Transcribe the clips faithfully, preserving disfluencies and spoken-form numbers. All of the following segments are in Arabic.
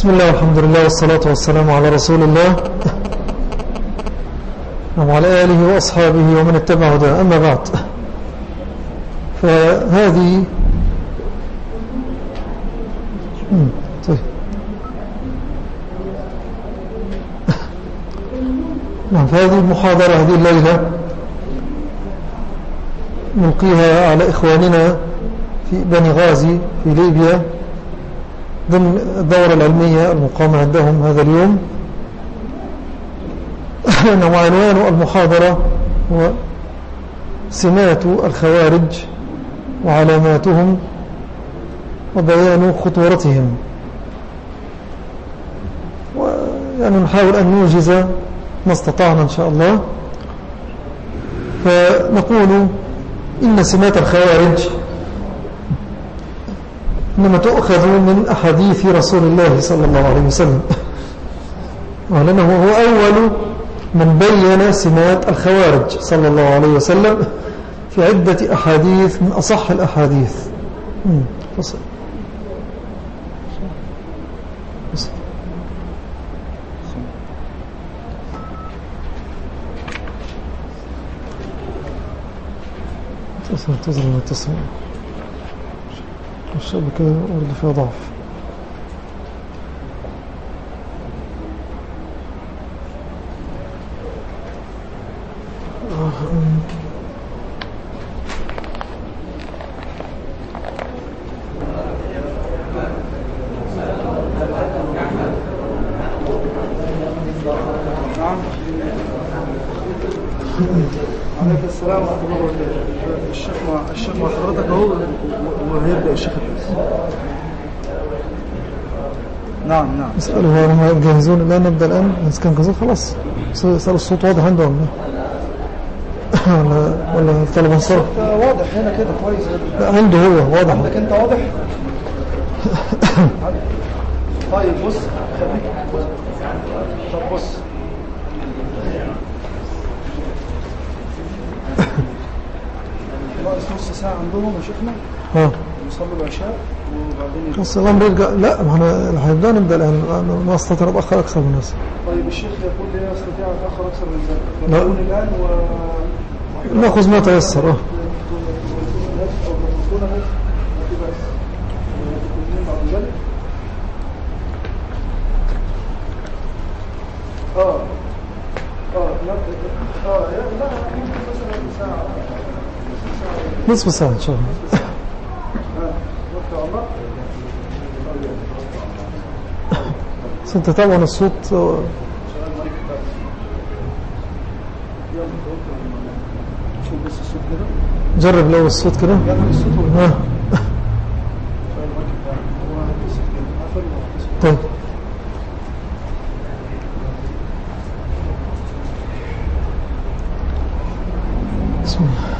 بسم الله والحمد لله والصلاة والسلام على رسول الله وعلى آله وأصحابه ومن اتبع هداه. أما بعد، فهذه طيب فهذه المحاضرة هذه الليلة نلقيها على إخواننا في بني غازي في ليبيا ضمن الدورة العلمية المقامة عندهم هذا اليوم. وعنوان المحاضرة هو سمات الخوارج وعلاماتهم وبيان خطورتهم، ويعني نحاول أن نوجز ما استطعنا إن شاء الله. فنقول إن سمات الخوارج إنما تؤخذ من أحاديث رسول الله صلى الله عليه وسلم، ولأنه هو أول من بين سمات الخوارج صلى الله عليه وسلم في عدة أحاديث من أصح الأحاديث. فصل تظلم التسمية الشبكة ورد فيها ضعف. عليك السلام ورحمة الله وبركاته. الشيخ مع الشيخ مع حضرتك اهو وهيبدأ الشيخ الدرس. نعم نعم. اسأله هم جاهزون الآن؟ نبدأ الآن؟ إذا كان جاهزين خلاص. اسأل الصوت واضح عندهم ولا ولا الطلب انصرف؟ واضح هنا كده كويس. لا عنده هو واضح. عندك أنت واضح؟ طيب بص خليك بص. طب بص ناقص نص ساعة عندهم يا شيخنا. ها نصلي العشاء وبعدين نص الأمر يرجع. لا ما احنا هنبدأ نبدأ الآن، ما استطيع نتأخر أكثر من هذا. طيب الشيخ يقول لي يستطيع أن أتأخر أكثر من ذلك. لا نقول الآن و نأخذ ما تيسر. اه اه اه لا اه لا ممكن مثلا ساعة نصف ساعة إن شاء الله. انت طبعا الصوت جرب لو الصوت كده. ها طيب بسم الله.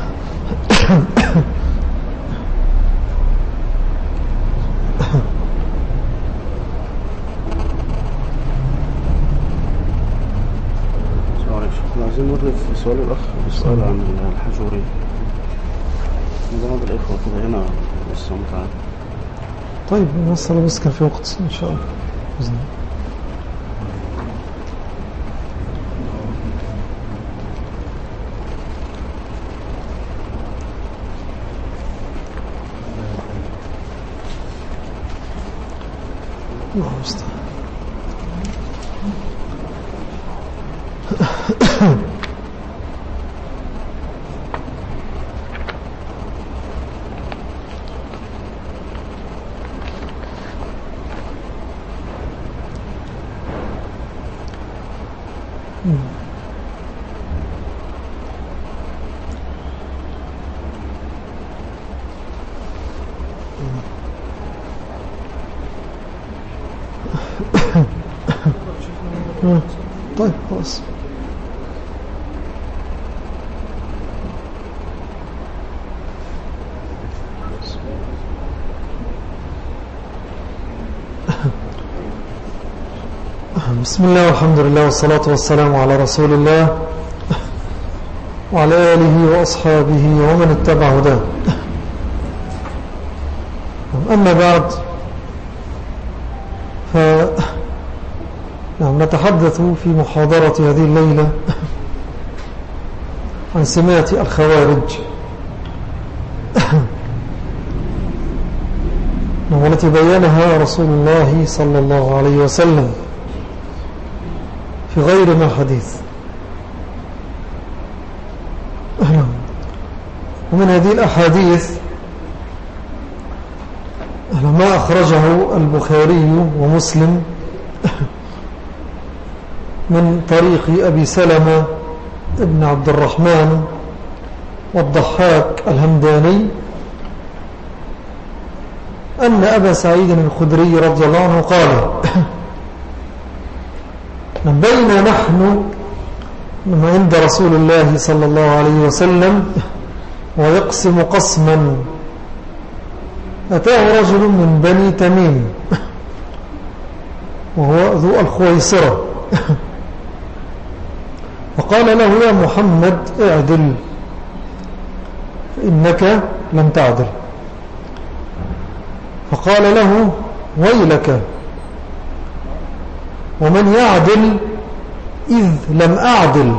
عايزين نرد في سؤال الأخ بسؤال عن الحجوري. بعض الإخوة كده هنا لسه متعب. طيب نوصل بس كان في وقت إن شاء الله بإذن الله. الله مستعان. طيب خلاص. بسم الله والحمد لله والصلاة والسلام على رسول الله وعلى آله وأصحابه ومن اتبع هداه. أما بعد، ف نعم نتحدث في محاضرة هذه الليلة عن سمات الخوارج والتي بينها رسول الله صلى الله عليه وسلم في غير ما حديث. ومن هذه الأحاديث ما أخرجه البخاري ومسلم من طريق أبي سلمة ابن عبد الرحمن والضحاك الهمداني أن أبا سعيد الخدري رضي الله عنه قال بينا نحن عند رسول الله صلى الله عليه وسلم ويقسم قسما أتاه رجل من بني تميم وهو ذو الخويصرة فقال له يا محمد اعدل فإنك لم تعدل. فقال له ويلك ومن يعدل إذ لم أعدل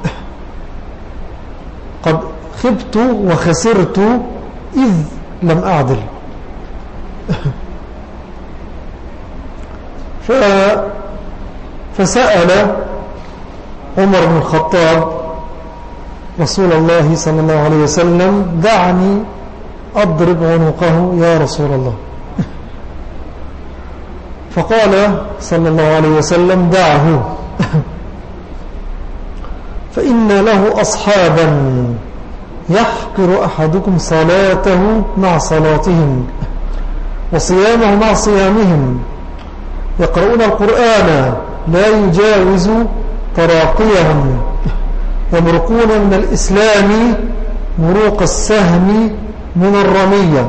قد خبت وخسرت إذ لم أعدل. ف... فسأل عمر بن الخطاب رسول الله صلى الله عليه وسلم دعني أضرب عنقه يا رسول الله. فقال صلى الله عليه وسلم دعه فإن له أصحابا يحقر أحدكم صلاته مع صلاتهم وصيامه مع صيامهم يقرؤون القرآن لا يجاوز تراقيهم يمرقون من الإسلام مروق السهم من الرمية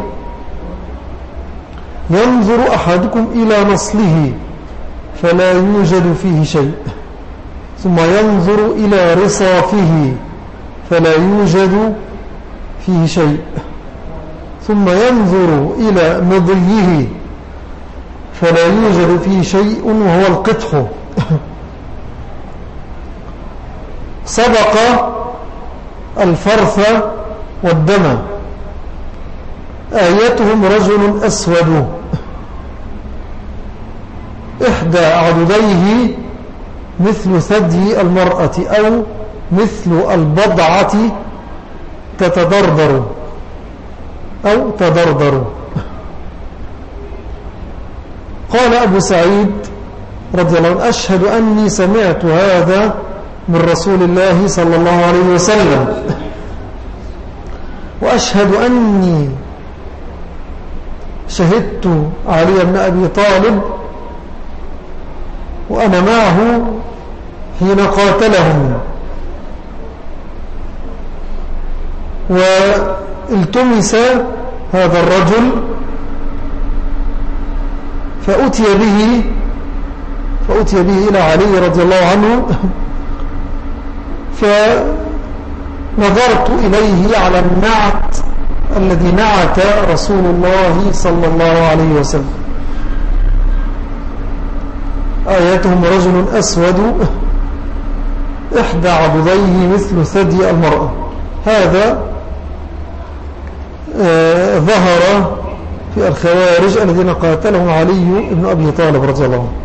ينظر أحدكم إلى نصله فلا يوجد فيه شيء ثم ينظر إلى رصافه فلا يوجد فيه شيء ثم ينظر إلى مضيه فلا يوجد فيه شيء وهو القطح. سبق الفرث والدم آيتهم رجل أسود إحدى عضديه مثل ثدي المرأة أو مثل البضعة تتدردر أو تدردر. قال أبو سعيد رضي الله عنه أشهد أني سمعت هذا من رسول الله صلى الله عليه وسلم وأشهد أني شهدت علي بن أبي طالب وأنا معه حين قاتلهم والتمس هذا الرجل فأتي به فأتي به إلى علي رضي الله عنه فنظرت إليه على النعت الذي نعت رسول الله صلى الله عليه وسلم آياتهم رجل أسود إحدى عضديه مثل ثدي المرأة. هذا آه ظهر في الخوارج الذين قاتلهم علي بن أبي طالب رضي الله عنه.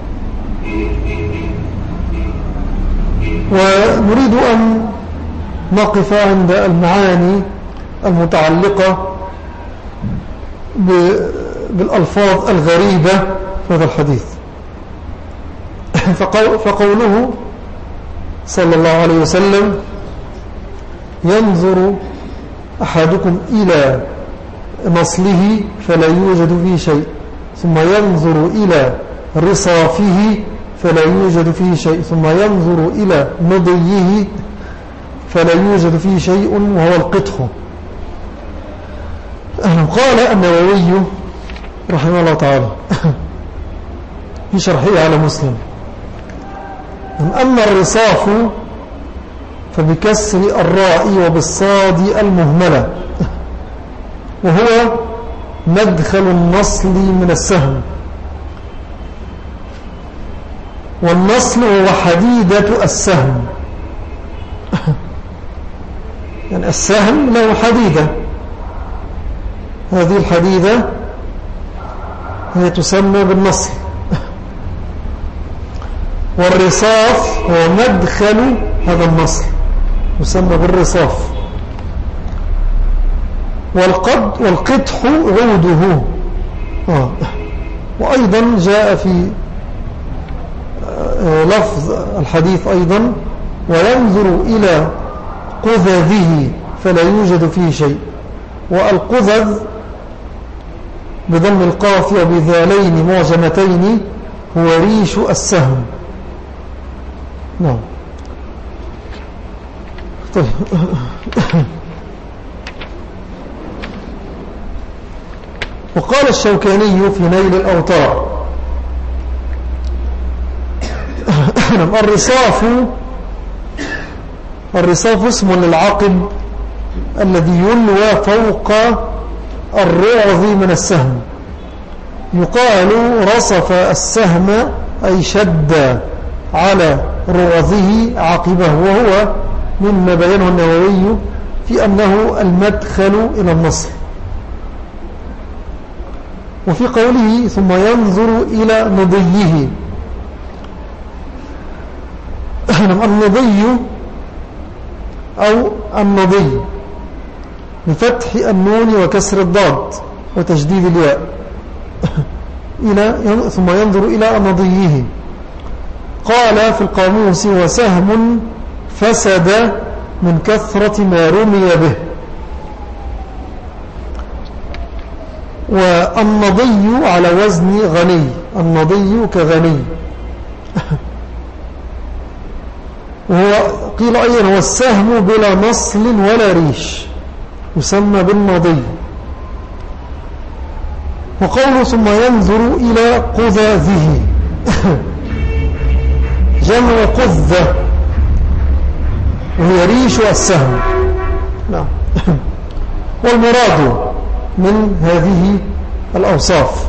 ونريد أن نقف عند المعاني المتعلقة بالألفاظ الغريبة في هذا الحديث. فقوله صلى الله عليه وسلم ينظر أحدكم إلى نصله فلا يوجد فيه شيء ثم ينظر إلى رصافه فلا يوجد فيه شيء ثم ينظر إلى مضيه فلا يوجد فيه شيء وهو القطح. قال النووي رحمه الله تعالى في شرحه على مسلم أما الرصاف فبكسر الراء وبالصاد المهملة وهو مدخل النصل من السهم والنصل هو حديدة السهم. يعني السهم له حديدة، هذه الحديدة هي تسمى بالنصل. والرصاف هو مدخل هذا النصل، يسمى بالرصاف. والقد والقدح عوده. آه. وأيضا جاء في لفظ الحديث أيضا: وينظر إلى قذذه فلا يوجد فيه شيء. والقذذ بضم القاف وبذالين معجمتين هو ريش السهم. نعم. طيب. وقال الشوكاني في نيل الأوطار: الرصاف الرصاف اسم للعقب الذي يلوى فوق الرعظ من السهم. يقال رصف السهم أي شد على رعظه عقبه، وهو مما بينه النووي في أنه المدخل إلى النصر. وفي قوله: ثم ينظر إلى نضيه. النضي أو النضي بفتح النون وكسر الضاد وتشديد الياء إلى ثم ينظر إلى نضيه. قال في القاموس: وسهم فسد من كثرة ما رمي به. والنضي على وزن غني، النضي كغني. وهو قيل أيضا: هو السهم بلا نصل ولا ريش، يسمى بالنضي. وقوله: ثم ينظر إلى قذاذه جمع قذة، وهي ريش السهم. نعم. والمراد من هذه الأوصاف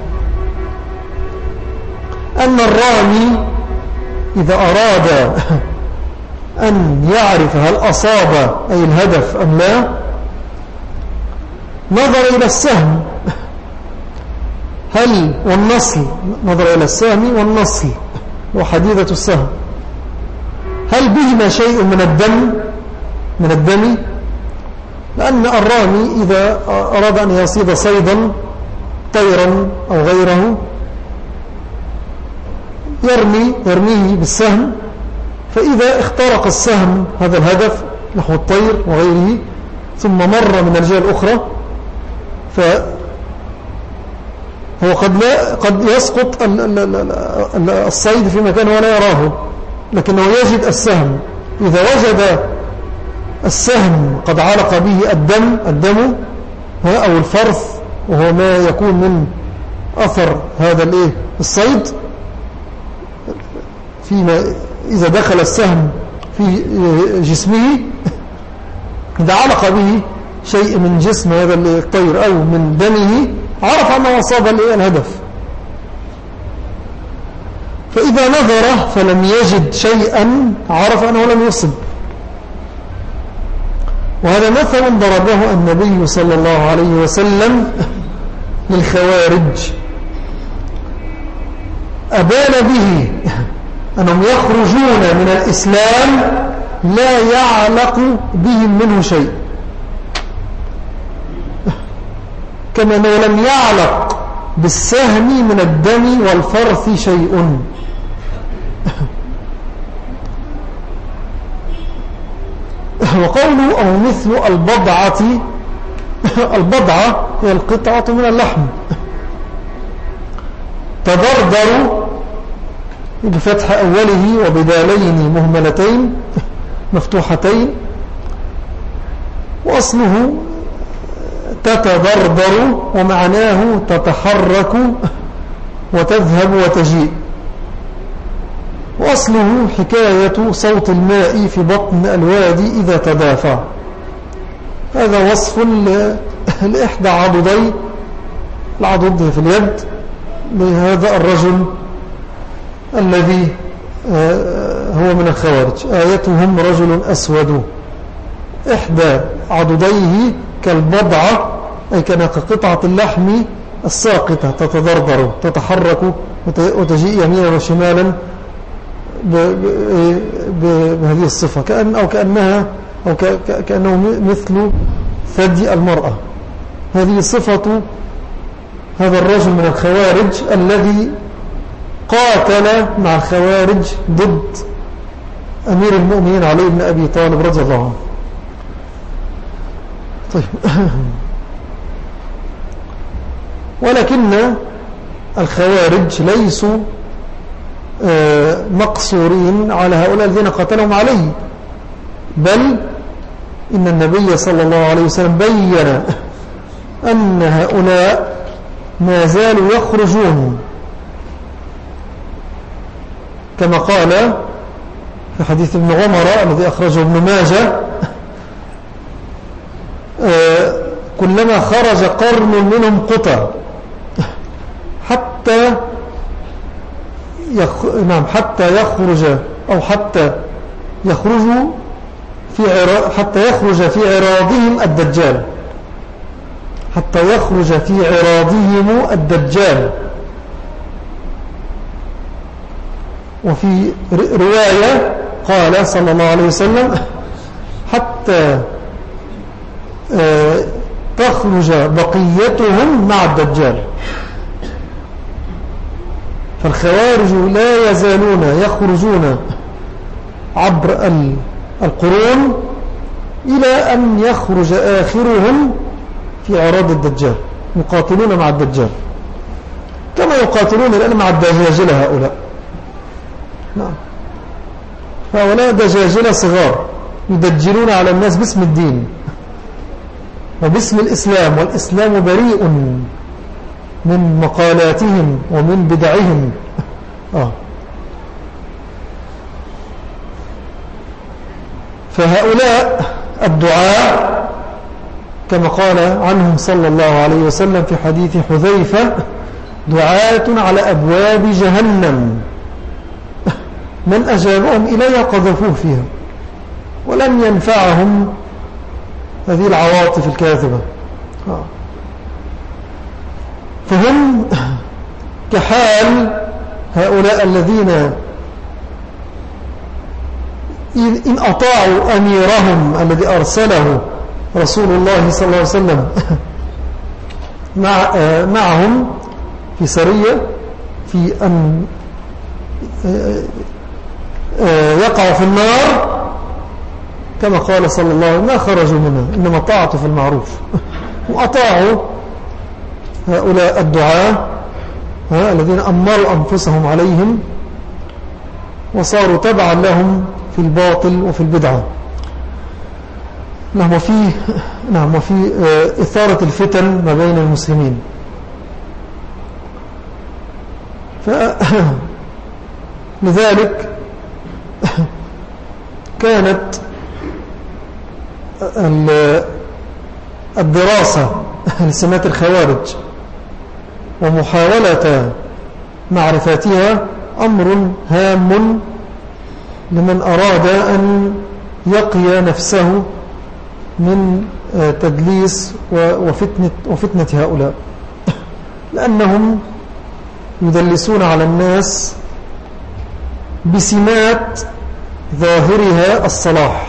أن الرامي إذا أراد أن يعرف هل أصاب أي الهدف أم لا، نظر إلى السهم، هل والنصل، نظر إلى السهم والنصل وحديدة السهم، هل بهما شيء من الدم من الدم لأن الرامي إذا أراد أن يصيد صيدا طيرا أو غيره يرمي يرميه بالسهم، فإذا اخترق السهم هذا الهدف نحو الطير وغيره ثم مر من الجهة الأخرى، فهو قد, لا قد يسقط الصيد في مكان ولا يراه، لكنه يجد السهم. إذا وجد السهم قد علق به الدم الدم أو الفرث، وهو ما يكون من أثر هذا الايه الصيد، فيما إذا دخل السهم في جسمه، إذا علق به شيء من جسم هذا الطير أو من دمه، عرف أنه أصاب الهدف. فإذا نظر فلم يجد شيئا عرف أنه لم يصب. وهذا مثل ضربه النبي صلى الله عليه وسلم للخوارج، أبان به أنهم يخرجون من الإسلام لا يعلق بهم منه شيء، كما أنه لم يعلق بالسهم من الدم والفرث شيء. وقوله أو مثل البضعة، البضعة هي القطعة من اللحم، تضردر بفتح أوله وبدالين مهملتين مفتوحتين، وأصله تتضردر ومعناه تتحرك وتذهب وتجيء، وأصله حكاية صوت الماء في بطن الوادي إذا تدافع. هذا وصف لإحدى عضدي العضد في اليد لهذا الرجل الذي هو من الخوارج. آيتهم رجل أسود إحدى عضديه كالبضعة، أي كان كقطعة اللحم الساقطة تتضربر تتحرك وتجيء يمينا وشمالا بهذه الصفة، كأن أو كأنها أو كأنه مثل ثدي المرأة. هذه صفة هذا الرجل من الخوارج الذي قاتل مع الخوارج ضد أمير المؤمنين علي بن أبي طالب رضي الله عنه. طيب ولكن الخوارج ليسوا مقصورين على هؤلاء الذين قاتلهم علي، بل إن النبي صلى الله عليه وسلم بيّن أن هؤلاء ما زالوا يخرجون، كما قال في حديث ابن عمر الذي أخرجه ابن ماجه: كلما خرج قرن منهم قطع حتى يخ... نعم حتى يخرج أو حتى يخرجوا في عرا... حتى يخرج في عراضهم الدجال حتى يخرج في عراضهم الدجال. وفي رواية قال صلى الله عليه وسلم: حتى تخرج بقيتهم مع الدجال. فالخوارج لا يزالون يخرجون عبر القرون إلى أن يخرج آخرهم في أعراض الدجال، يقاتلون مع الدجال كما يقاتلون الآن مع الدجاجلة هؤلاء. نعم، هؤلاء دجاجلة صغار يدجلون على الناس باسم الدين وباسم الإسلام، والإسلام بريء من مقالاتهم ومن بدعهم. آه. فهؤلاء الدعاء كما قال عنهم صلى الله عليه وسلم في حديث حذيفة: دعاة على أبواب جهنم من أجابهم إليها قذفوه فيها ولم ينفعهم هذه العواطف الكاذبة. آه. فهم كحال هؤلاء الذين إن أطاعوا أميرهم الذي أرسله رسول الله صلى الله عليه وسلم مع معهم في سرية في أن يقعوا في النار، كما قال صلى الله عليه وسلم: ما خرجوا منها إنما طاعوا في المعروف. وأطاعوا هؤلاء الدعاة الذين أمروا أنفسهم عليهم وصاروا تبعا لهم في الباطل وفي البدعة. نعم، وفي نعم وفي إثارة الفتن ما بين المسلمين. لذلك كانت الدراسة لسمات الخوارج ومحاولة معرفتها أمر هام لمن أراد أن يقي نفسه من تدليس وفتنة, وفتنة هؤلاء، لأنهم يدلسون على الناس بسمات ظاهرها الصلاح،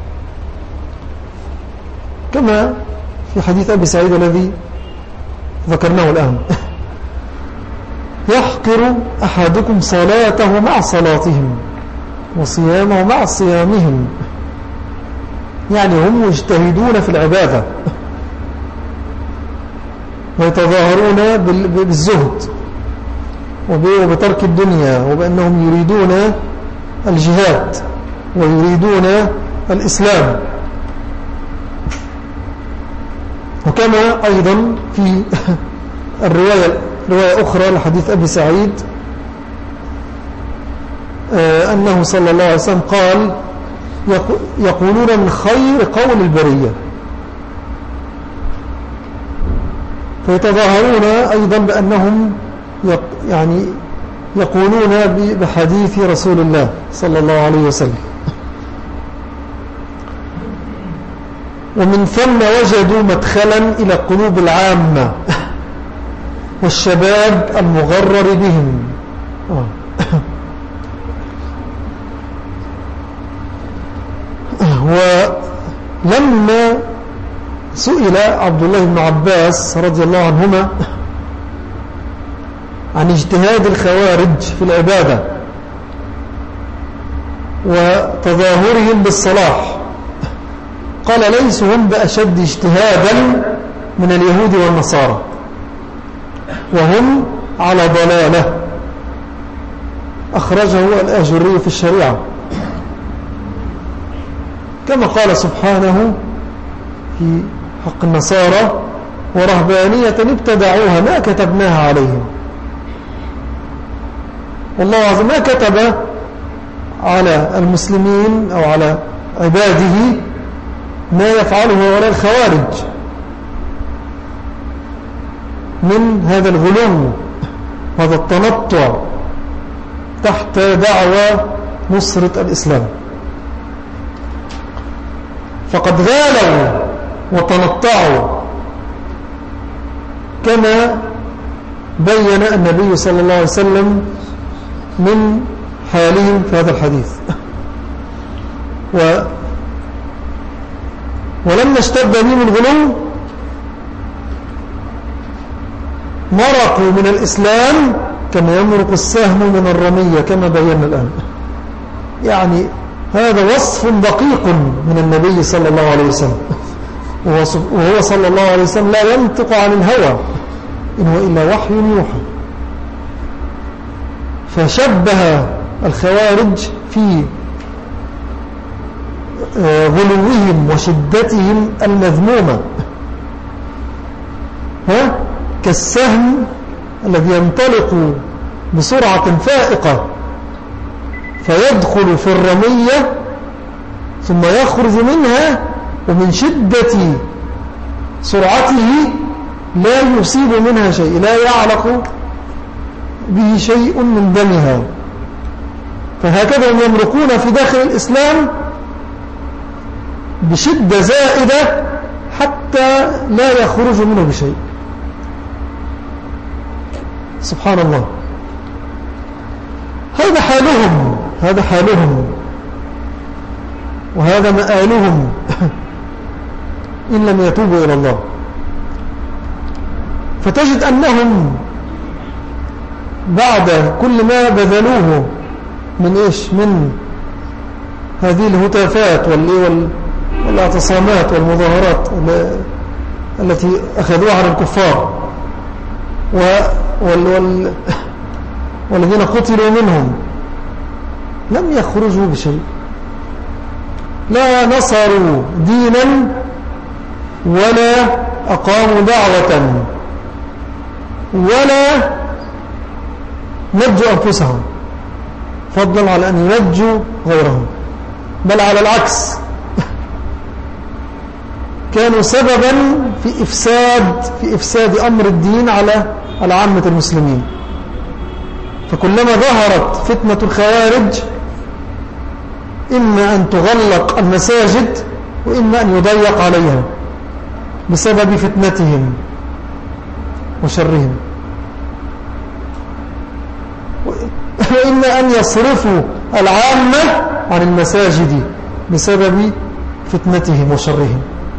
كما في حديث أبي سعيد الذي ذكرناه الآن: يحقر أحدكم صلاته مع صلاتهم وصيامه مع صيامهم. يعني هم يجتهدون في العبادة ويتظاهرون بالزهد وبترك الدنيا وبأنهم يريدون الجهاد ويريدون الإسلام. وكما أيضا في الرواية رواية أخرى لحديث أبي سعيد أنه صلى الله عليه وسلم قال: يقولون من خير قول البرية. فيتظاهرون أيضا بأنهم يعني يقولون بحديث رسول الله صلى الله عليه وسلم. ومن ثم وجدوا مدخلا إلى قلوب العامة والشباب المغرر بهم. ولما سئل عبد الله بن عباس رضي الله عنهما عن اجتهاد الخوارج في العبادة وتظاهرهم بالصلاح، قال ليسوا هم بأشد اجتهادا من اليهود والنصارى، وهم على ضلالة. أخرجه الآجري في الشريعة. كما قال سبحانه في حق النصارى: ورهبانية ابتدعوها ما كتبناها عليهم. والله عز ما كتب على المسلمين أو على عباده ما يفعله ولا الخوارج من هذا الغلو، هذا التنطع تحت دعوى نصرة الإسلام. فقد غالوا وتنطعوا كما بين النبي صلى الله عليه وسلم من حالهم في هذا الحديث. و ولما اشتد بهم الغلو مرقوا من الإسلام كما يمرق السهم من الرمية كما بينا الآن. يعني هذا وصف دقيق من النبي صلى الله عليه وسلم، وهو صلى الله عليه وسلم لا ينطق عن الهوى إن هو إلا وحي يوحى. فشبه الخوارج في غلوهم وشدتهم المذمومة ها كالسهم الذي ينطلق بسرعة فائقة فيدخل في الرمية ثم يخرج منها، ومن شدة سرعته لا يصيب منها شيء، لا يعلق به شيء من دمها. فهكذا يمرقون في داخل الإسلام بشدة زائدة حتى لا يخرج منه بشيء. سبحان الله. هذا حالهم، هذا حالهم وهذا مآلهم إن لم يتوبوا إلى الله. فتجد أنهم بعد كل ما بذلوه من إيش من هذه الهتافات والاعتصامات والمظاهرات التي أخذوها على الكفار وال والذين قتلوا منهم، لم يخرجوا بشيء، لا نصروا دينا ولا أقاموا دعوة ولا نجوا أنفسهم فضلا على أن ينجوا غيرهم، بل على العكس كانوا سببا في إفساد في إفساد أمر الدين على على عامة المسلمين. فكلما ظهرت فتنة الخوارج إما أن تغلق المساجد وإما أن يضيق عليها بسبب فتنتهم وشرهم، وإما أن يصرفوا العامة عن المساجد بسبب فتنتهم وشرهم.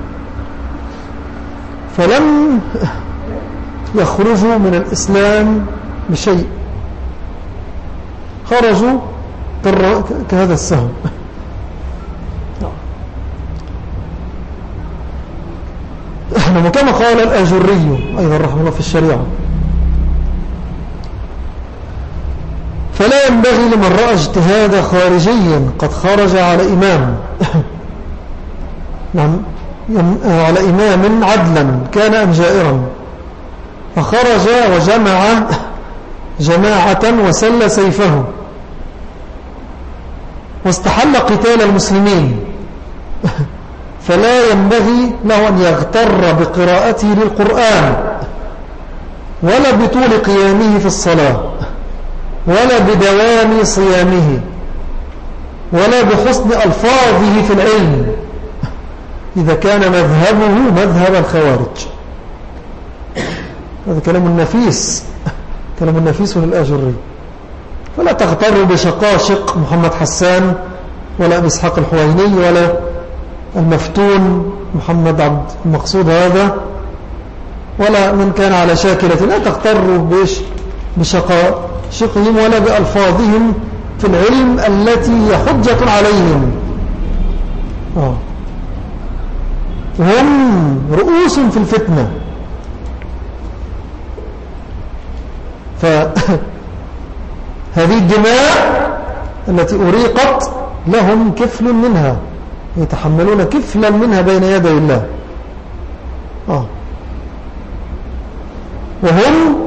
فلم يخرجوا من الإسلام بشيء، خرجوا كهذا السهم. كما قال الآجري أيضا رحمه الله في الشريعة: فلا ينبغي لمن رأى اجتهاد خارجيا قد خرج على إمام نعم على إمام عدلا كان أم جائرا فخرج وجمع جماعة وسل سيفه واستحل قتال المسلمين، فلا ينبغي له أن يغتر بقراءته للقرآن ولا بطول قيامه في الصلاة، ولا بدوام صيامه ولا بحسن ألفاظه في العلم إذا كان مذهبه مذهب الخوارج. هذا كلام النفيس، كلام النفيس للآجري. فلا تغتر بشقاشق محمد حسان ولا أبي إسحاق الحويني ولا المفتون محمد عبد المقصود هذا ولا من كان على شاكلة. لا تغتروا بإيش بشقاشقهم ولا بألفاظهم في العلم التي هي حجة عليهم. آه. هم رؤوس في الفتنة. فهذه الدماء التي أريقت لهم كفل منها، يتحملون كفلا منها بين يدي الله. آه. وهم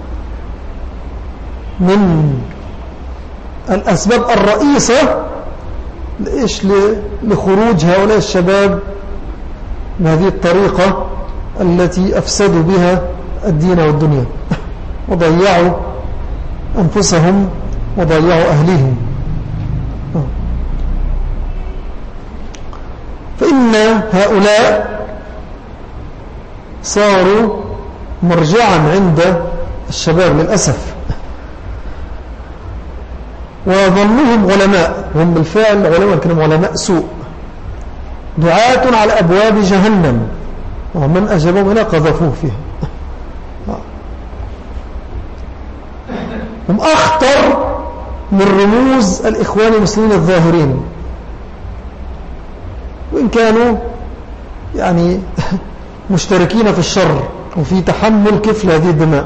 من الأسباب الرئيسة لإيش لخروج هؤلاء الشباب بهذه الطريقة التي أفسدوا بها الدين والدنيا وضيعوا أنفسهم وضيعوا أهليهم. فإن هؤلاء صاروا مرجعا عند الشباب للأسف، وظنهم علماء، هم بالفعل علماء كانوا علماء سوء دعاة على أبواب جهنم، ومن أجابهم هنا قذفوه فيها. هم أخطر من رموز الإخوان المسلمين الظاهرين، وإن كانوا يعني مشتركين في الشر وفي تحمل كفل هذه الدماء،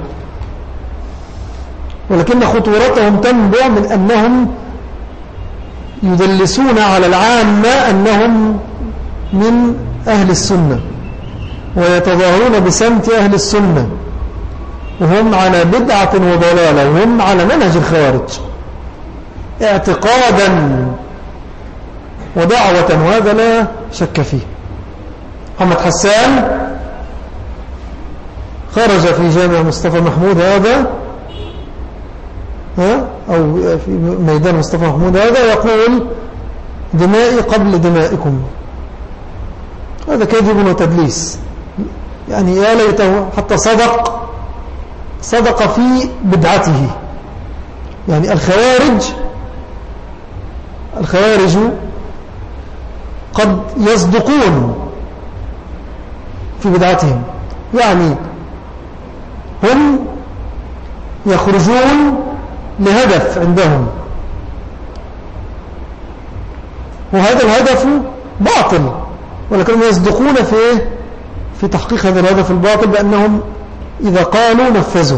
ولكن خطورتهم تنبع من أنهم يدلسون على العامة أنهم من أهل السنة ويتظاهرون بسمت أهل السنة، وهم على بدعة وضلالة، وهم على منهج الخوارج اعتقادا ودعوة، وهذا لا شك فيه. محمد حسان خرج في جامع مصطفى محمود هذا ها أو في ميدان مصطفى محمود هذا يقول دمائي قبل دمائكم. هذا كذب وتدليس، يعني يا ليته حتى صدق صدق في بدعته. يعني الخوارج الخوارج قد يصدقون في بدعتهم، يعني هم يخرجون لهدف عندهم، وهذا الهدف باطل، ولكنهم يصدقون في في تحقيق هذا الهدف الباطل بأنهم إذا قالوا نفذوا.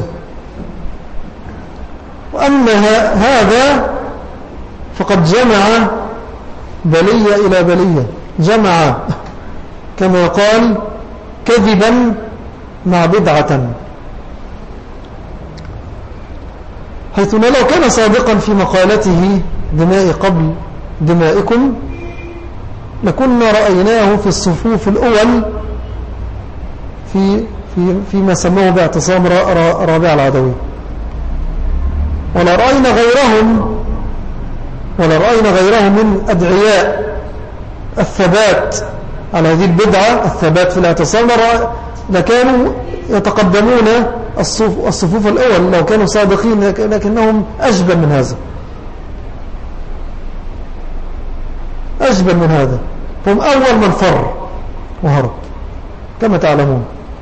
وأما هذا فقد جمع بلية إلى بلية، جمع كما قال كذبا مع بدعة، حيث لو كان صادقا في مقالته دمائي قبل دمائكم لكنا رأيناه في الصفوف الأول في في فيما سموه باعتصام رابع العدوي، ولا رأينا غيرهم ولا رأينا غيرهم من أدعياء الثبات على هذه البدعة، الثبات في الاعتصام، لكانوا يتقدمون الصفوف الأول لو كانوا صادقين، لكنهم أجبن من هذا، أجبن من هذا، هم أول من فر وهرب كما تعلمون،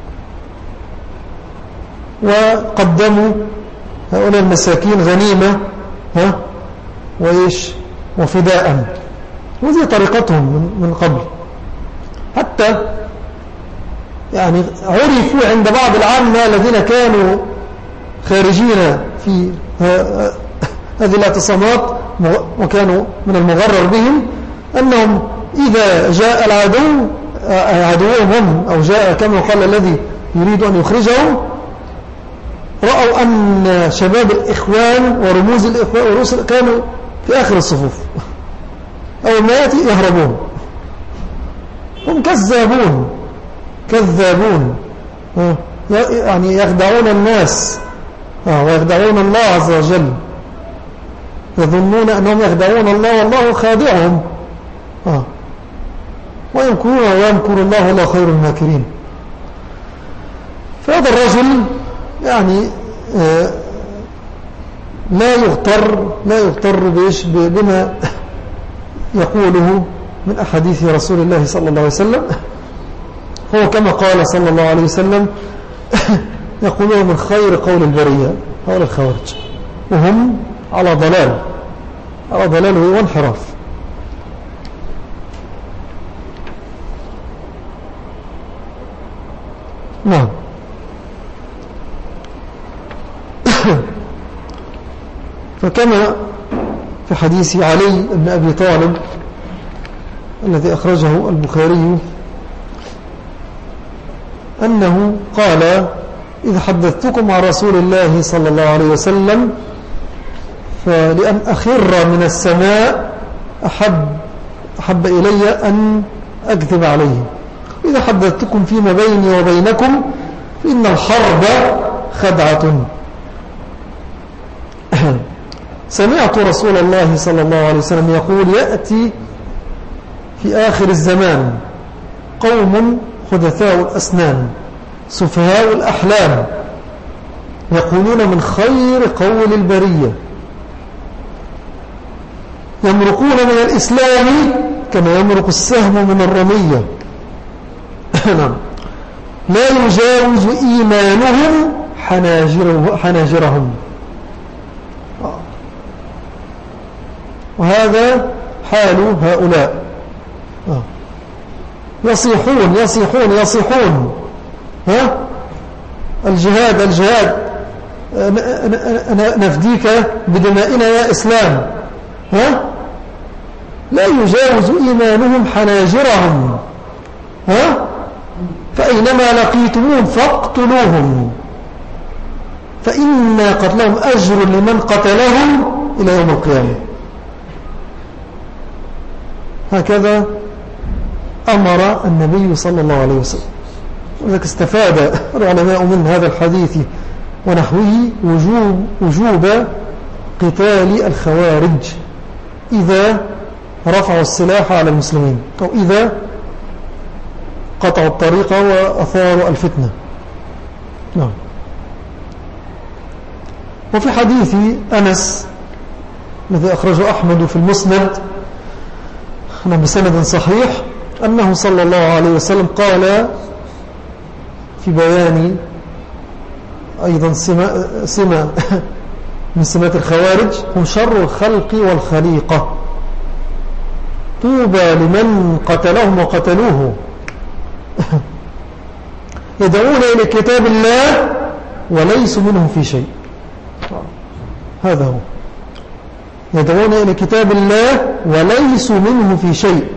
وقدموا هؤلاء المساكين غنيمة ها وإيش وفداء، وهذه طريقتهم من قبل، حتى يعني عرفوا عند بعض العامة الذين كانوا خارجين في هذه الاعتصامات وكانوا من المغرر بهم أنهم إذا جاء العدو عدوهم هم أو جاء كما قال الذي يريد أن يخرجهم، رأوا أن شباب الإخوان ورموز الإخوان ورؤوس كانوا في آخر الصفوف، أول ما يأتي يهربون. هم كذابون كذابون يعني يخدعون الناس ويخدعون الله عز وجل يظنون أنهم يخدعون الله والله خادعهم آه. ويمكرون ويمكر الله والله خير الماكرين. فهذا الرجل يعني آه لا يغتر لا يغتر بإيش بما يقوله من أحاديث رسول الله صلى الله عليه وسلم. هو كما قال صلى الله عليه وسلم يقولون من خير قول البرية هؤلاء الخوارج، وهم على ضلال على ضلال وانحراف. نعم. فكما في حديث علي بن أبي طالب الذي أخرجه البخاري أنه قال إذا حدثتكم عن رسول الله صلى الله عليه وسلم فلأن أخر من السماء أحب, أحب إلي أن أكذب عليه. إذا حدثتكم فيما بيني وبينكم فإن الحرب خدعة. سمعت رسول الله صلى الله عليه وسلم يقول يأتي في آخر الزمان قوم خدثاء الأسنان سفهاء الأحلام يقولون من خير قول البرية يمرقون من الإسلام كما يمرق السهم من الرمية لا يجاوز إيمانهم حناجره حناجرهم. وهذا حال هؤلاء يصيحون يصيحون يصيحون ها الجهاد الجهاد نفديك بدمائنا يا إسلام ها لا يجاوز إيمانهم حناجرهم ها فأينما لقيتمون فاقتلوهم فإن قتلهم أجر لمن قتلهم إلى يوم القيامة. هكذا أمر النبي صلى الله عليه وسلم. ولذلك استفاد العلماء من هذا الحديث ونحوه وجوب, وجوب قتال الخوارج إذا رفعوا السلاح على المسلمين أو إذا قطعوا الطريق وأثاروا الفتنة. نعم. وفي حديث أنس الذي أخرجه أحمد في المسند بسند صحيح أنه صلى الله عليه وسلم قال في بيان أيضا سمة, سمة من سمات الخوارج هم شر الخلق والخليقة طوبى لمن قتلهم وقتلوه يدعون إلى كتاب الله وليسوا منهم في شيء. هذا هو يدعون إلى كتاب الله وليسوا منه في شيء.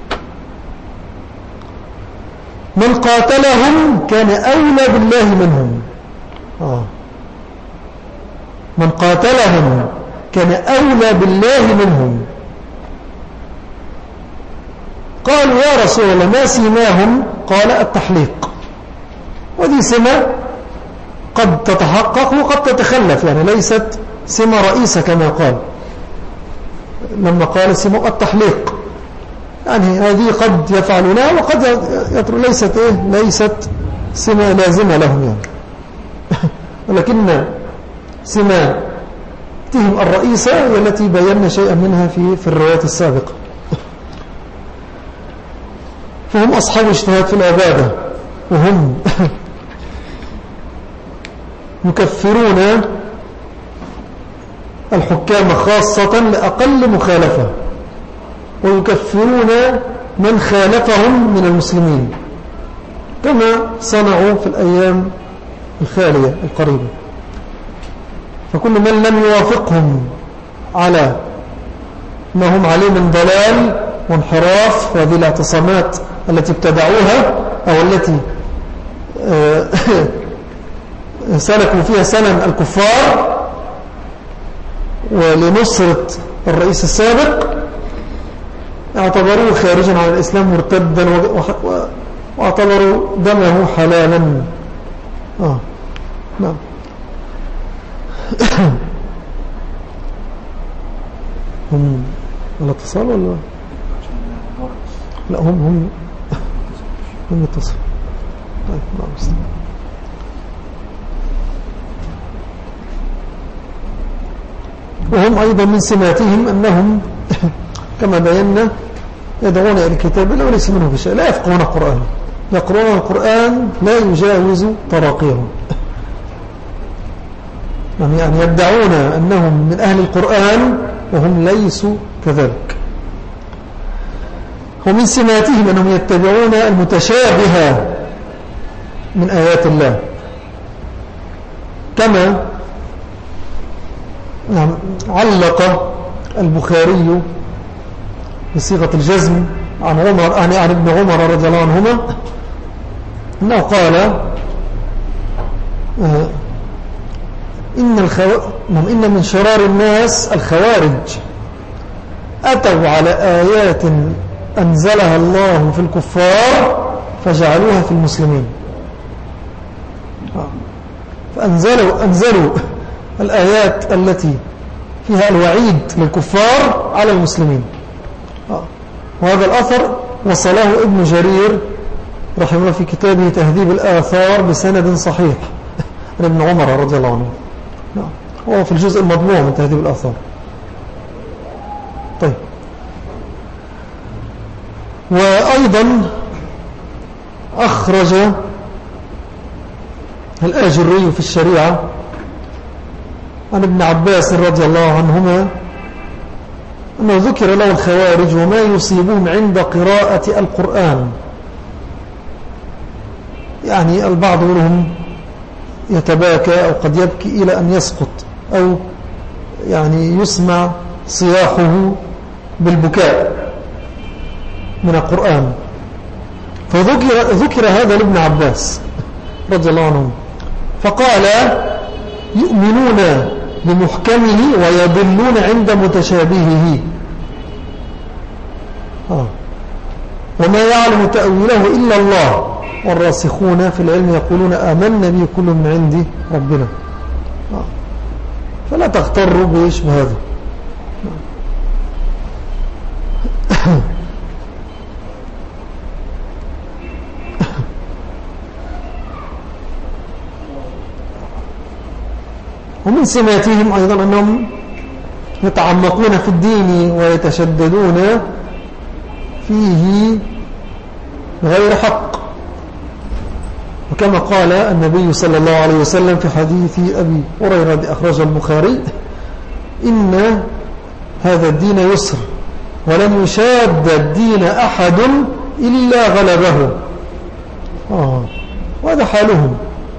من قاتلهم كان أولى بالله منهم. آه. من قاتلهم كان أولى بالله منهم. قالوا يا رسول الله ما سيماهم؟ قال التحليق. وذي سمة قد تتحقق وقد تتخلف يعني ليست سمة رئيسة كما قال لما قال سمة التحليق يعني هذه قد يفعلونها وقد ليست إيه ليست سمة لازمة لهم يعني ولكن سمة تهم الرئيسة هي التي بينا شيئا منها في في الروايات السابقة. فهم أصحاب اجتهاد في العبادة وهم يكفرون الحكام خاصة لأقل مخالفة ويكفرون من خالفهم من المسلمين كما صنعوا في الأيام الخالية القريبة. فكل من لم يوافقهم على ما هم عليه من ضلال وانحراف هذه الاعتصامات التي ابتدعوها أو التي سلكوا فيها سنن الكفار ولنصرة الرئيس السابق اعتبروه خارجا عن الإسلام مرتدا واعتبروا دمه حلالا. آه. نعم. هم الاتصال ولا لا هم هم هم اتصل. طيب ما أصلا وهم أيضا من سماتهم أنهم كما بينا يدعون إلى الكتاب لا وليس منه بشيء، لا يفقهون القرآن، يقرؤون القرآن لا يجاوز تراقيهم، يعني يدعون أنهم من أهل القرآن وهم ليسوا كذلك. ومن سماتهم أنهم يتبعون المتشابه من آيات الله، كما علق البخاري بصيغة الجزم عن عمر عن ابن عمر رضي الله عنهما أنه قال إن, الخو... إن من شرار الناس الخوارج أتوا على آيات أنزلها الله في الكفار فجعلوها في المسلمين، فأنزلوا أنزلوا الآيات التي فيها الوعيد للكفار على المسلمين. وهذا الأثر وصله ابن جرير رحمه الله في كتابه تهذيب الآثار بسند صحيح عن ابن عمر رضي الله عنه، وهو في الجزء المطبوع من تهذيب الآثار. طيب، وأيضا أخرج الآجري في الشريعة عن ابن عباس رضي الله عنهما أنه ذكر له الخوارج وما يصيبهم عند قراءة القرآن، يعني البعض منهم يتباكى أو قد يبكي إلى أن يسقط أو يعني يسمع صياحه بالبكاء من القرآن، فذكر ذكر هذا لابن عباس رضي الله عنه فقال يؤمنون بمحكمه ويضلون عند متشابهه، آه. وما يعلم تأويله إلا الله والراسخون في العلم يقولون آمنا به كل من عند ربنا، آه. فلا تغتروا بإيش بهذا. ومن سماتهم أيضا أنهم يتعمقون في الدين ويتشددون فيه غير حق، وكما قال النبي صلى الله عليه وسلم في حديث أبي هريرة أخرجه البخاري إن هذا الدين يسر ولن يشاد الدين أحد إلا غلبه، آه. وهذا حالهم،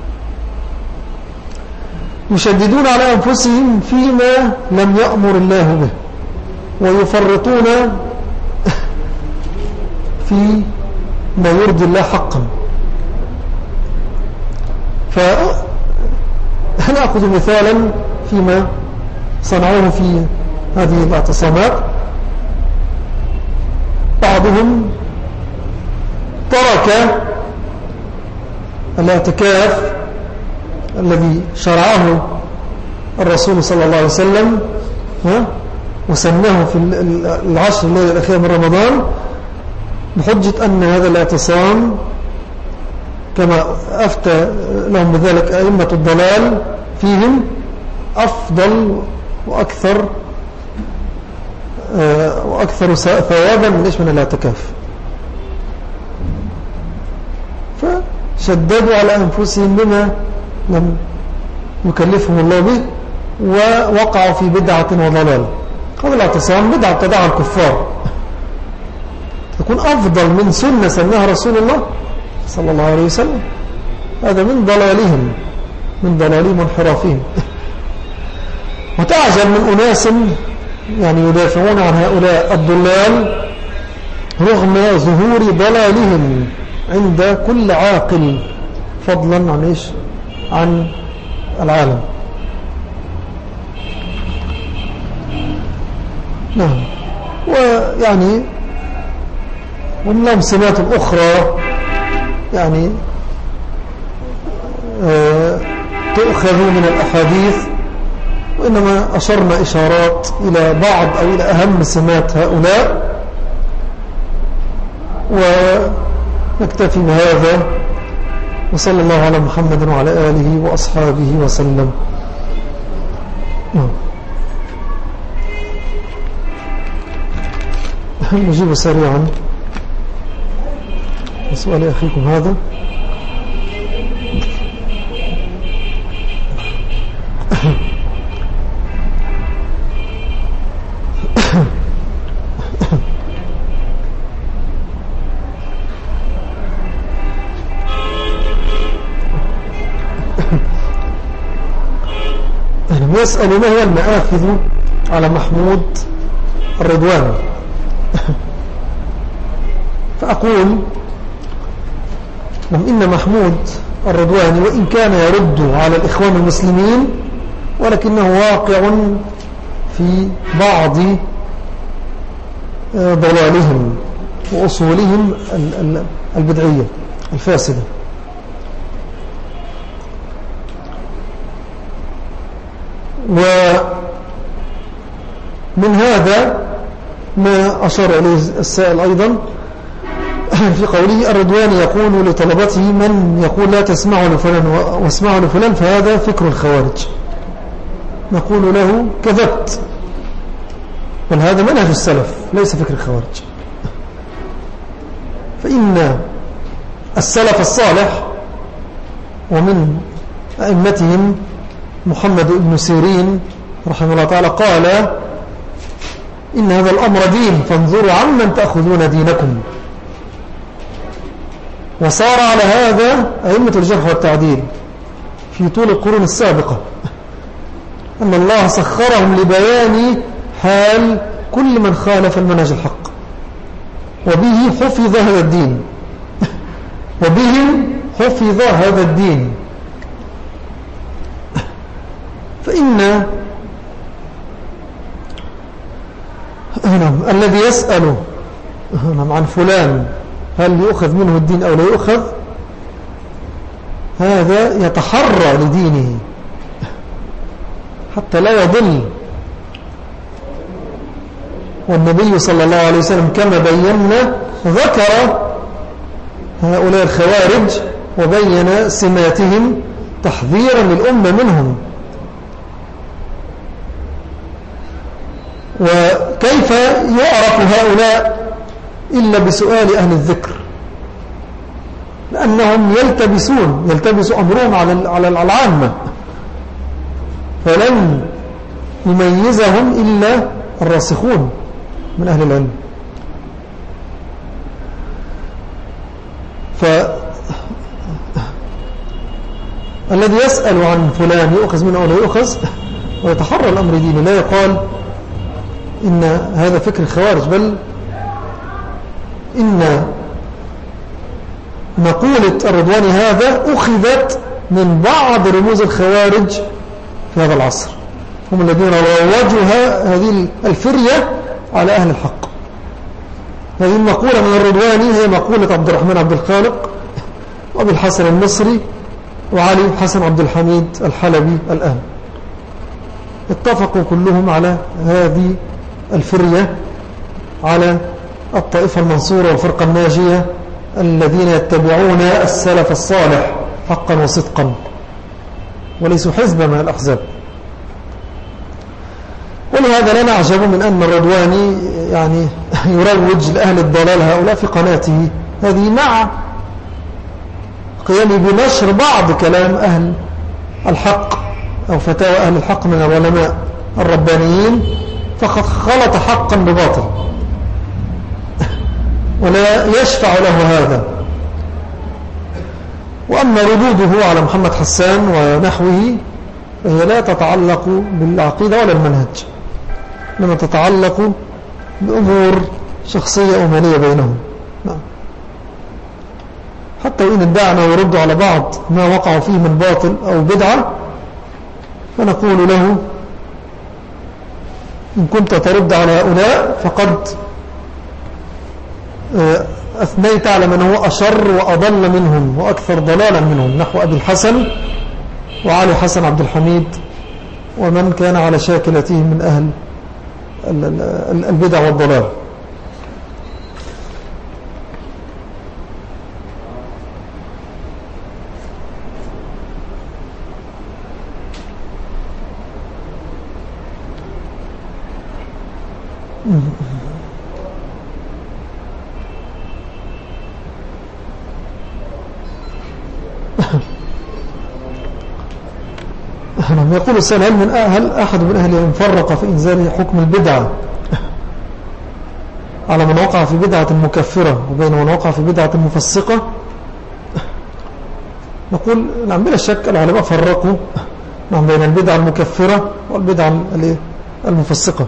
يشددون على أنفسهم فيما لم يأمر الله به ويفرطون في ما يرضي الله حقا. فأنا أخذ مثالا فيما صنعوه في هذه الاعتصامات. بعضهم ترك الاعتكاف الذي شرعه الرسول صلى الله عليه وسلم وسنه في العشر الليلة الأخيرة من رمضان بحجة أن هذا الاعتصام كما أفتى لهم بذلك أئمة الضلال فيهم أفضل وأكثر وأكثر ثوابا من إيش من الاعتكاف، فشددوا على أنفسهم بما لم يكلفهم الله به ووقعوا في بدعة وضلال. هذا الاعتصام بدعة ابتدعها الكفار تكون أفضل من سنة سنها رسول الله صلى الله عليه وسلم، هذا من ضلالهم من ضلالهم وانحرافهم. وتعجب من أناس يعني يدافعون عن هؤلاء الضلال رغم ظهور ضلالهم عند كل عاقل فضلا عن إيش عن العالم. نعم. ويعني ومن لهم سمات أخرى يعني آه تؤخذ من الأحاديث وإنما أشرنا إشارات إلى بعض أو إلى أهم سمات هؤلاء، ونكتفي بهذا، وصلى الله على محمد وعلى آله وأصحابه وسلم. نجيب سريعا سؤال أخيكم هذا. يسأل ما هي المآخذ على محمود الرضواني؟ فأقول إن محمود الرضواني وإن كان يرد على الإخوان المسلمين، ولكنه واقع في بعض ضلالهم وأصولهم البدعية الفاسدة. ومن هذا ما أشار إليه السائل أيضا في قوله الرضواني يقول لطلبته من يقول لا تسمعوا لفلان واسمعوا لفلان فهذا فكر الخوارج. نقول له كذبت، بل هذا منهج السلف ليس فكر الخوارج. فإن السلف الصالح ومن أئمتهم محمد بن سيرين رحمه الله تعالى قال إن هذا الأمر دين فانظروا عمن تأخذون دينكم. وصار على هذا أئمة الجرح والتعديل في طول القرون السابقة، أن الله سخرهم لبيان حال كل من خالف المنهج الحق، وبه حفظ هذا الدين وبهم حفظ هذا الدين. فإن الذي يسأل عن فلان هل يؤخذ منه الدين أو لا يؤخذ، هذا يتحرى لدينه حتى لا يضل. والنبي صلى الله عليه وسلم كما بينا ذكر هؤلاء الخوارج وبين سماتهم تحذيرا للأمة منهم. وكيف يعرف هؤلاء إلا بسؤال أهل الذكر، لأنهم يلتبسون يلتبس أمرهم على على العامة، فلن يميزهم إلا الراسخون من أهل العلم. فالذي يسأل عن فلان يؤخذ منه أو لا يؤخذ ويتحرى الأمر دينه، لا يقال إن هذا فكر الخوارج، بل إن مقولة الرضواني هذا أخذت من بعض رموز الخوارج في هذا العصر، هم الذين روجوا هذه الفرية على أهل الحق. هذه المقولة من الرضواني هي مقولة عبد الرحمن عبد الخالق وأبي الحسن المصري وعلي حسن عبد الحميد الحلبي الآن، اتفقوا كلهم على هذه الفرية، على الطائفة المنصورة والفرقة الناجية الذين يتبعون السلف الصالح حقا وصدقا وليسوا حزبا من الأحزاب. ولهذا لا نعجب من أن الرضواني يعني يروج لأهل الضلال هؤلاء في قناته هذه، مع قيامه بنشر بعض كلام أهل الحق أو فتاوى أهل الحق من العلماء الربانيين، فقد خلط حقا بباطل ولا يشفع له هذا. وأما ردوده على محمد حسان ونحوه فهي لا تتعلق بالعقيدة ولا المنهج، لما تتعلق بأمور شخصية أمانية بينهم. نعم. حتى وإن ادعنا ويرد على بعض ما وقعوا فيه من باطل أو بدعة، فنقول له إن كنت ترد على هؤلاء فقد أثنيت على من هو أشر وأضل منهم وأكثر ضلالا منهم، نحو أبي الحسن وعلي حسن عبد الحميد ومن كان على شاكلته من أهل البدع والضلال. يقول السائل: هل من هل أحد من أهله فرق في إنزال حكم البدعة على من وقع في بدعة مكفرة وبين من وقع في بدعة مفسقة؟ نقول نعم بلا شك العلماء فرقوا نعم بين البدعة المكفرة والبدعة المفسقة.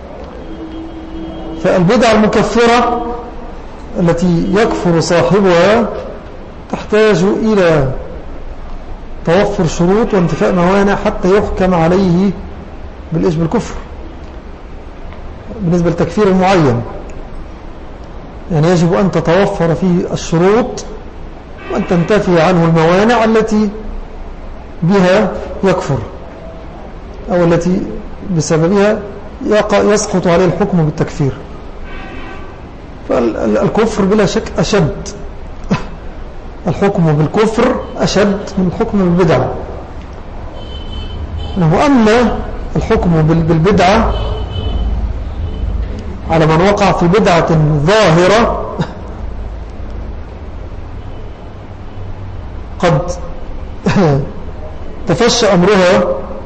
فالبدعة المكفرة التي يكفر صاحبها تحتاج إلى توفر شروط وانتفاء موانع حتى يحكم عليه بالإيش بالكفر بالنسبة لتكفير المعين. يعني يجب أن تتوفر فيه الشروط وأن تنتفي عنه الموانع التي بها يكفر أو التي بسببها يسقط عليه الحكم بالتكفير. فالكفر بلا شك أشد، الحكم بالكفر أشد من الحكم بالبدعة. أما الحكم بالبدعة على من وقع في بدعة ظاهرة قد تفشى أمرها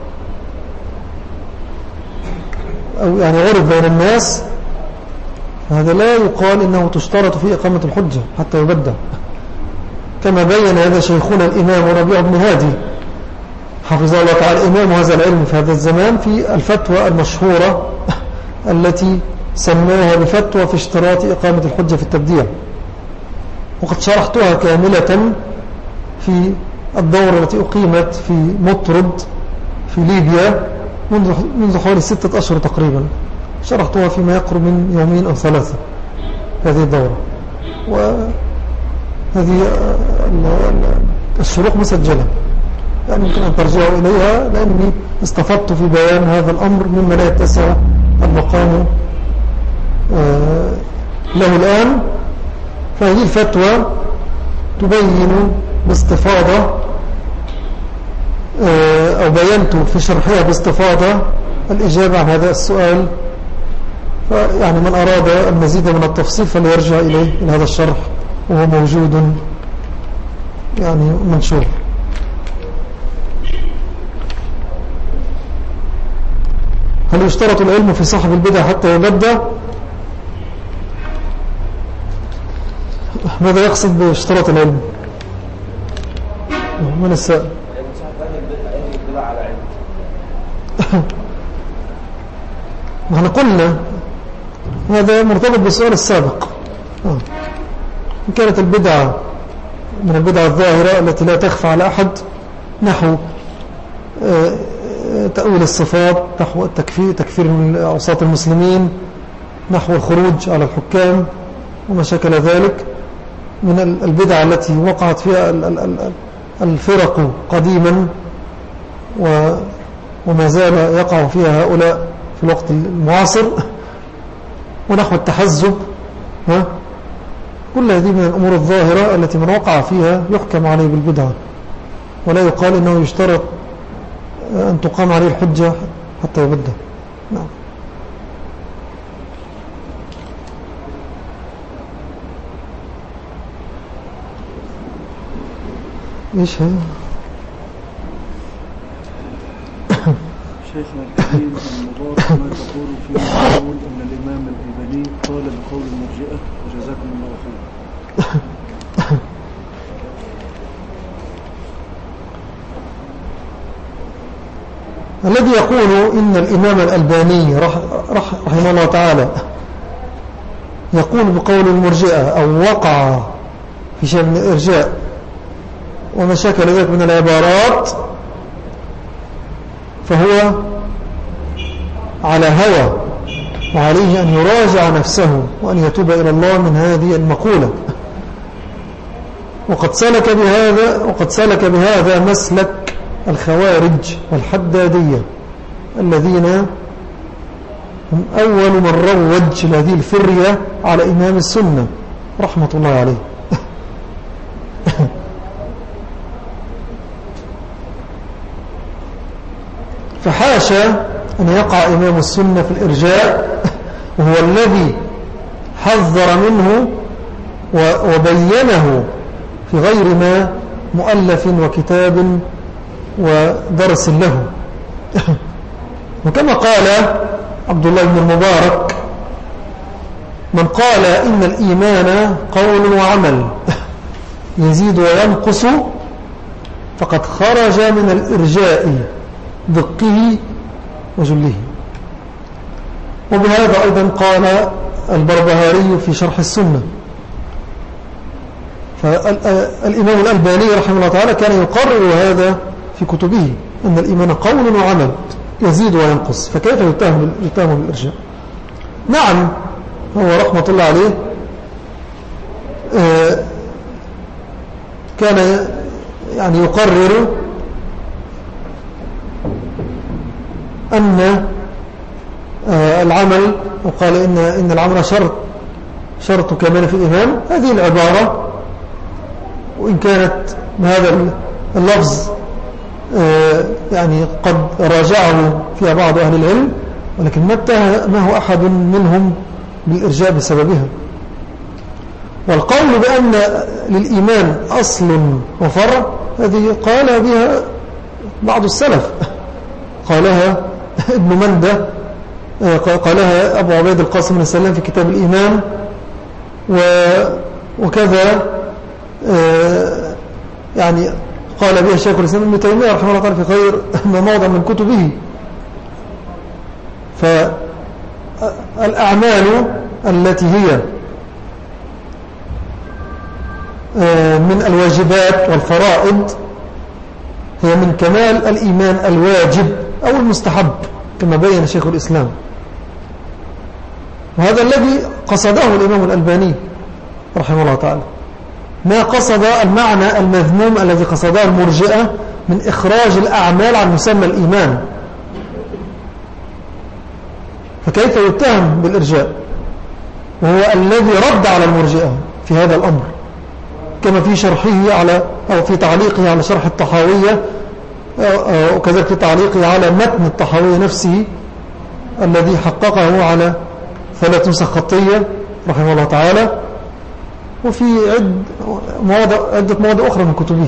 أو يعني عرف بين الناس، هذا لا يقال إنه تشترط في إقامة الحجة حتى يبدأ، كما بين هذا شيخنا الإمام ربيع بن هادي حفظه الله تعالى إمام هذا العلم في هذا الزمان في الفتوى المشهورة التي سموها بفتوى في اشتراط إقامة الحجة في التبديع، وقد شرحتها كاملة في الدورة التي أقيمت في مطرد في ليبيا منذ منذ حوالي ستة أشهر تقريبا. شرحتها فيما يقرب من يومين أو ثلاثة هذه الدورة، وهذه الشروح مسجلة يعني يمكن أن ترجعوا إليها، لأني استفدت في بيان هذا الأمر مما لا يتسع المقام له الآن. فهذه الفتوى تبين باستفاضة أو بينت في شرحها باستفاضة الإجابة عن هذا السؤال، فيعني من أراد المزيد من التفصيل فليرجع إليه إلى هذا الشرح وهو موجود يعني منشور. هل يشترط العلم في صاحب البدع حتى يبدع؟ ماذا يقصد باشتراط العلم؟ من السائل؟ نحن قلنا هذا مرتبط بالسؤال السابق. إن كانت البدعة من البدعة الظاهرة التي لا تخفى على أحد نحو تأويل الصفات، نحو التكفير تكفير عصاة المسلمين، نحو الخروج على الحكام وما شكل ذلك من البدع التي وقعت فيها الفرق قديما وما زال يقع فيها هؤلاء في الوقت المعاصر، ونحو التحزب، ها كل هذه من الأمور الظاهرة التي من وقع فيها يحكم عليه بالبدعة، ولا يقال إنه يشترط أن تقام عليه الحجة حتى يبدأ. نعم. إيش هذا؟ شيخنا الكريم المبارك، ما تقول فيما يقول أن الإمام الألباني قال بقول المرجئة، وجزاكم الله خير. الذي يقول إن الإمام الألباني رح رح رحمه الله تعالى يقول بقول المرجئة أو وقع في شيء من الإرجاء وما شاكل ذلك من العبارات، فهو على هوى، وعليه أن يراجع نفسه وأن يتوب إلى الله من هذه المقولة. وقد سلك بهذا وقد سلك بهذا مسلك الخوارج والحدادية الذين هم أول من روج هذه الفرية على إمام السنة رحمة الله عليه. فحاشا أن يقع إمام السنة في الإرجاء وهو الذي حذر منه وبينه في غير ما مؤلف وكتاب ودرس له. وكما قال عبد الله بن المبارك: من قال إن الإيمان قول وعمل يزيد وينقص فقد خرج من الإرجاء دقه وجله. وبهذا أيضا قال البربهاري في شرح السنة. فالإمام الألباني رحمه الله تعالى كان يقرر هذا في كتبه أن الإيمان قول وعمل يزيد وينقص، فكيف يتهم يتهم بالإرجاء؟ نعم، هو رحمة الله عليه كان يعني يقرر أن العمل، وقال إن إن العمل شرط شرط كمال في الإيمان. هذه العبارة وإن كانت بهذا اللفظ يعني قد راجعه فيها بعض أهل العلم، ولكن ما اتهمه أحد منهم بالإرجاء بسببها. والقول بأن للإيمان أصل وفرع هذه قال بها بعض السلف، قالها ابن مندة، قالها أبو عبيد القاسم بن سلام في كتاب الإيمان، وكذا يعني قال بها شيخ الإسلام ابن تيمية رحمه الله تعالى في غير ما موضع من كتبه. فالأعمال التي هي من الواجبات والفرائض هي من كمال الإيمان الواجب أو المستحب كما بين شيخ الإسلام، وهذا الذي قصده الإمام الألباني رحمه الله تعالى، ما قصد المعنى المذموم الذي قصده المرجئة من إخراج الأعمال عن مسمى الإيمان. فكيف يتهم بالإرجاء وهو الذي رد على المرجئة في هذا الأمر، كما في شرحه على أو في تعليقه على شرح الطحاوية، وكذلك في تعليقه على متن الطحاوية نفسه الذي حققه على ثلاث نسخ خطية رحمه الله تعالى، وفي عد مواضع عدة مواضع أخرى من كتبه.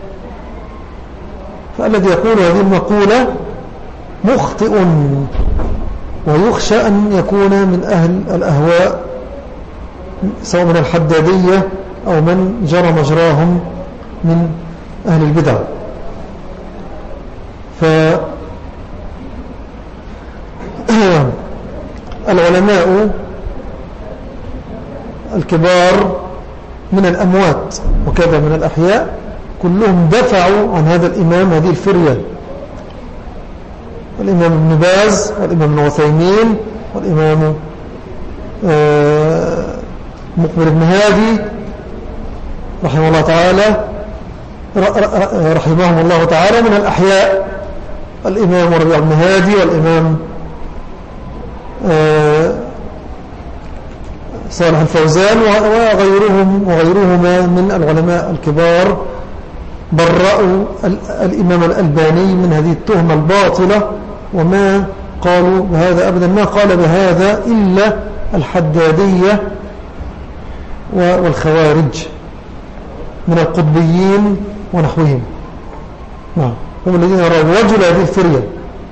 فالذي يقول هذه المقولة مخطئ، ويخشى أن يكون من أهل الأهواء سواء من الحدادية أو من جرى مجراهم من أهل البدع. فالعلماء الكبار من الأموات وكذا من الأحياء كلهم دفعوا عن هذا الإمام هذه الفرية، الإمام ابن باز والإمام ابن عثيمين والإمام مقبل بن هادي رحمه الله تعالى رحمهم الله تعالى من الأحياء، الإمام ربيع بن هادي والإمام صالح الفوزان وغيرهم وغيرهما من العلماء الكبار برأوا الإمام الألباني من هذه التهمة الباطلة، وما قالوا بهذا أبدا، ما قال بهذا إلا الحدادية والخوارج من القطبيين ونحوهم. نعم، هم الذين روجوا هذه الفرية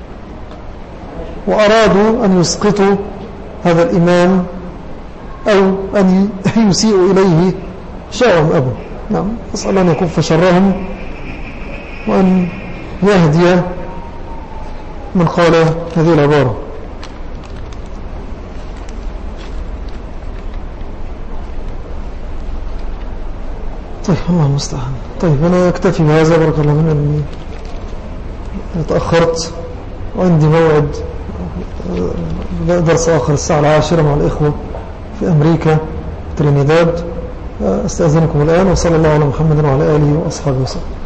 وأرادوا أن يسقطوا هذا الإمام أو أن يسيئوا إليه شاءهم أبو. نعم، أسأل أن يكف شرهم وأن يهدي من قال هذه العبارة. طيب، الله المستعان. طيب، أنا أكتفي بهذا، بارك الله من أني تأخرت وعندي موعد درس آخر الساعة العاشرة مع الإخوة في أمريكا ترينيداد. أستأذنكم الآن، وصلى الله على محمد وعلى آله وأصحابه وسلم.